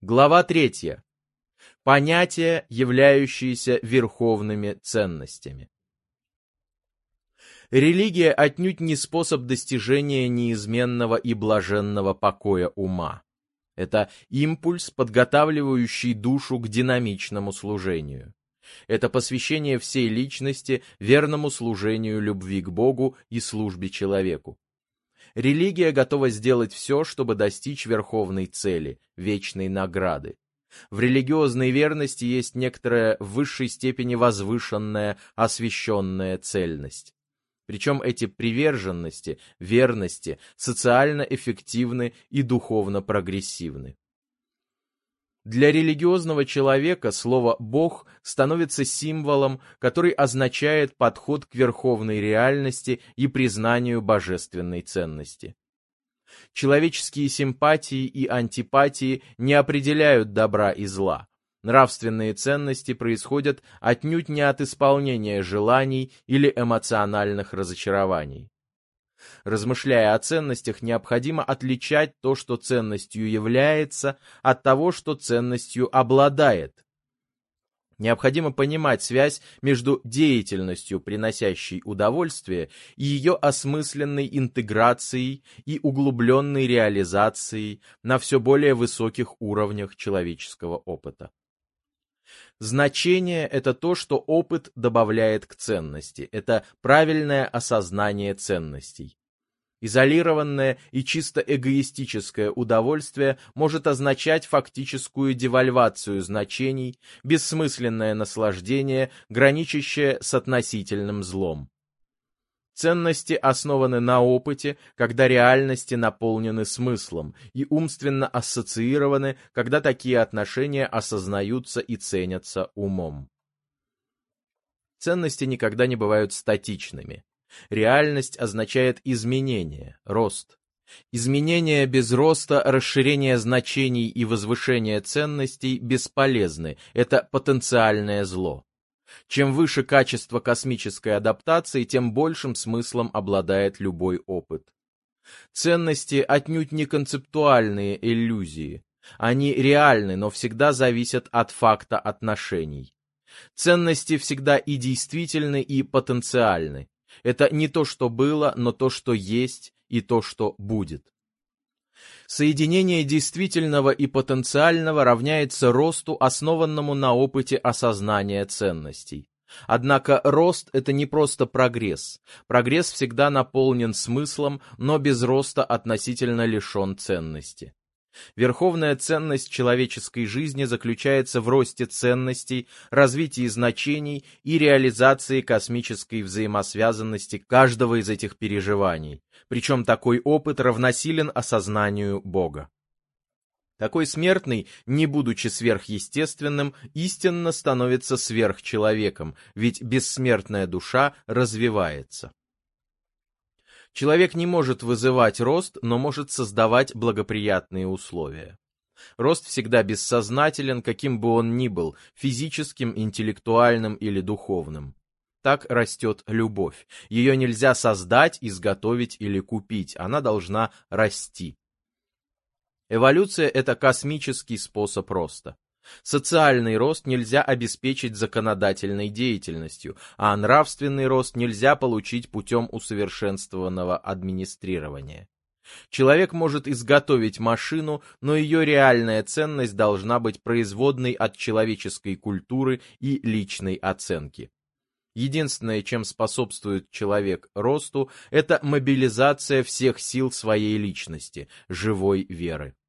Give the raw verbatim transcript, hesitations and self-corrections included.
Глава третья. Понятия, являющиеся верховными ценностями. Религия отнюдь не способ достижения неизменного и блаженного покоя ума. Это импульс, подготавливающий душу к динамичному служению. Это посвящение всей личности верному служению любви к Богу и службе человеку. Религия готова сделать все, чтобы достичь верховной цели, вечной награды. В религиозной верности есть некоторая в высшей степени возвышенная, освященная цельность. Причем эти приверженности, верности социально эффективны и духовно прогрессивны. Для религиозного человека слово «Бог» становится символом, который означает подход к верховной реальности и признанию божественной ценности. Человеческие симпатии и антипатии не определяют добра и зла. Нравственные ценности происходят отнюдь не от исполнения желаний или эмоциональных разочарований. Размышляя о ценностях, необходимо отличать то, что ценностью является, от того, что ценностью обладает. Необходимо понимать связь между деятельностью, приносящей удовольствие, и ее осмысленной интеграцией и углубленной реализацией на все более высоких уровнях человеческого опыта. Значение – это то, что опыт добавляет к ценности, это правильное осознание ценностей. Изолированное и чисто эгоистическое удовольствие может означать фактическую девальвацию значений, бессмысленное наслаждение, граничащее с относительным злом. Ценности основаны на опыте, когда реальности наполнены смыслом, и умственно ассоциированы, когда такие отношения осознаются и ценятся умом. Ценности никогда не бывают статичными. Реальность означает изменение, рост. Изменения без роста, расширение значений и возвышение ценностей бесполезны, это потенциальное зло. Чем выше качество космической адаптации, тем большим смыслом обладает любой опыт. Ценности отнюдь не концептуальные иллюзии. Они реальны, но всегда зависят от факта отношений. Ценности всегда и действительны, и потенциальны. Это не то, что было, но то, что есть, и то, что будет. Соединение действительного и потенциального равняется росту, основанному на опыте осознания ценностей. Однако рост – это не просто прогресс. Прогресс всегда наполнен смыслом, но без роста относительно лишен ценности. Верховная ценность человеческой жизни заключается в росте ценностей, развитии значений и реализации космической взаимосвязанности каждого из этих переживаний. Причем такой опыт равносилен осознанию Бога. Такой смертный, не будучи сверхъестественным, истинно становится сверхчеловеком, ведь бессмертная душа развивается. Человек не может вызывать рост, но может создавать благоприятные условия. Рост всегда бессознателен, каким бы он ни был, физическим, интеллектуальным или духовным. Так растет любовь. Ее нельзя создать, изготовить или купить, она должна расти. Эволюция – это космический способ роста. Социальный рост нельзя обеспечить законодательной деятельностью, а нравственный рост нельзя получить путем усовершенствованного администрирования. Человек может изготовить машину, но ее реальная ценность должна быть производной от человеческой культуры и личной оценки. Единственное, чем способствует человек росту, это мобилизация всех сил своей личности, живой веры.